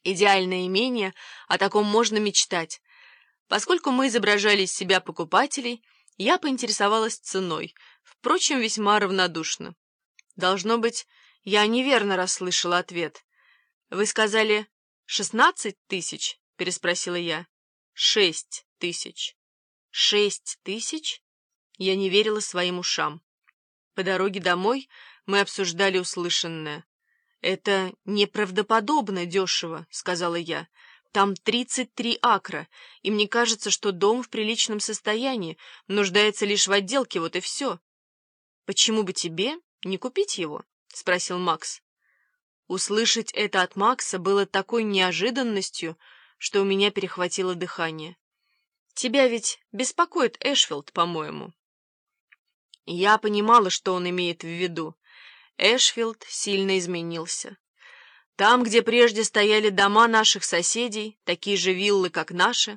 Идеальное имение, о таком можно мечтать. Поскольку мы изображали из себя покупателей, я поинтересовалась ценой, впрочем, весьма равнодушно. Должно быть, я неверно расслышала ответ. «Вы сказали 16 тысяч?» — переспросила я. 6 тысяч. 6 тысяч? Я не верила своим ушам. По дороге домой мы обсуждали услышанное. «Это неправдоподобно дешево», — сказала я. «Там 33 акра, и мне кажется, что дом в приличном состоянии, нуждается лишь в отделке, вот и все». «Почему бы тебе не купить его?» — спросил Макс. Услышать это от Макса было такой неожиданностью, что у меня перехватило дыхание. «Тебя ведь беспокоит Эшфилд, по-моему». Я понимала, что он имеет в виду. Эшфилд сильно изменился. Там, где прежде стояли дома наших соседей, такие же виллы, как наши,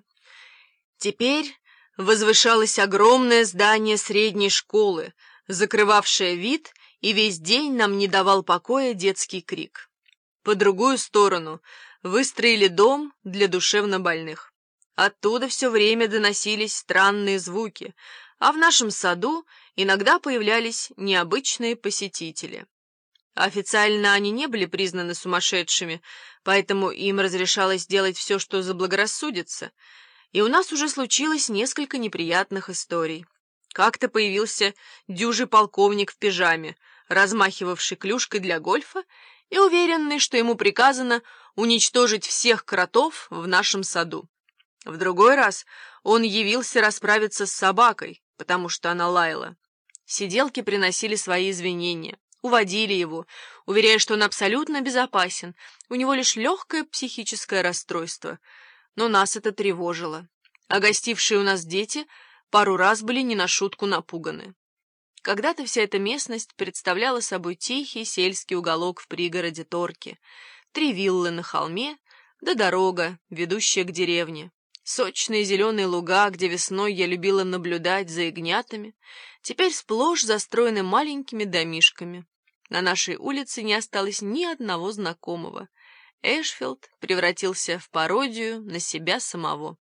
теперь возвышалось огромное здание средней школы, закрывавшее вид, и весь день нам не давал покоя детский крик. По другую сторону выстроили дом для душевнобольных. Оттуда все время доносились странные звуки, а в нашем саду иногда появлялись необычные посетители. Официально они не были признаны сумасшедшими, поэтому им разрешалось делать все, что заблагорассудится, и у нас уже случилось несколько неприятных историй. Как-то появился дюжий полковник в пижаме, размахивавший клюшкой для гольфа и уверенный, что ему приказано уничтожить всех кротов в нашем саду. В другой раз он явился расправиться с собакой, потому что она лаяла. Сиделки приносили свои извинения, уводили его, уверяя, что он абсолютно безопасен, у него лишь легкое психическое расстройство. Но нас это тревожило, а гостившие у нас дети пару раз были не на шутку напуганы. Когда-то вся эта местность представляла собой тихий сельский уголок в пригороде Торки, 3 виллы на холме, да дорога, ведущая к деревне. Сочные зеленые луга, где весной я любила наблюдать за ягнятами, теперь сплошь застроены маленькими домишками. На нашей улице не осталось ни одного знакомого. Эшфилд превратился в пародию на себя самого.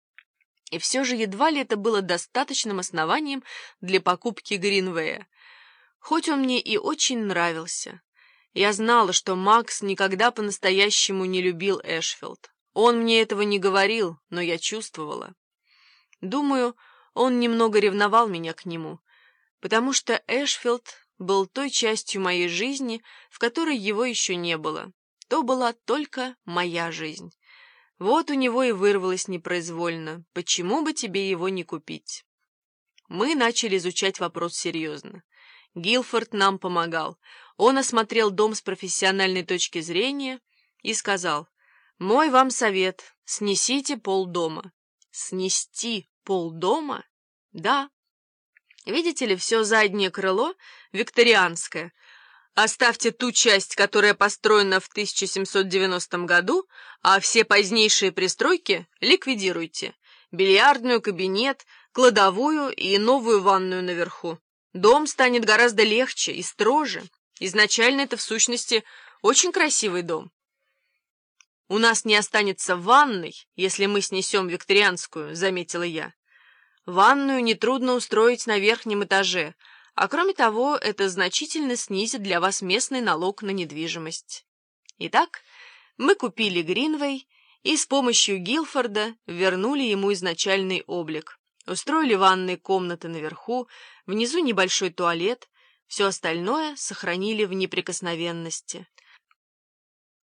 И все же едва ли это было достаточным основанием для покупки Гринвея. Хоть он мне и очень нравился. Я знала, что Макс никогда по-настоящему не любил Эшфилд. Он мне этого не говорил, но я чувствовала. Думаю, он немного ревновал меня к нему, потому что Эшфилд был той частью моей жизни, в которой его еще не было. То была только моя жизнь. Вот у него и вырвалось непроизвольно: почему бы тебе его не купить? Мы начали изучать вопрос серьезно. Гилфорд нам помогал. Он осмотрел дом с профессиональной точки зрения и сказал: «Мой вам совет — снесите полдома». Снести полдома? Да. Видите ли, все заднее крыло викторианское. Оставьте ту часть, которая построена в 1790 году, а все позднейшие пристройки ликвидируйте. Бильярдную, кабинет, кладовую и новую ванную наверху. Дом станет гораздо легче и строже. Изначально это, в сущности, очень красивый дом. «У нас не останется ванной, если мы снесем викторианскую», — заметила я. «Ванную нетрудно устроить на верхнем этаже, а кроме того, это значительно снизит для вас местный налог на недвижимость». Итак, мы купили Гринвей и с помощью Гилфорда вернули ему изначальный облик. Устроили ванные комнаты наверху, внизу небольшой туалет, все остальное сохранили в неприкосновенности.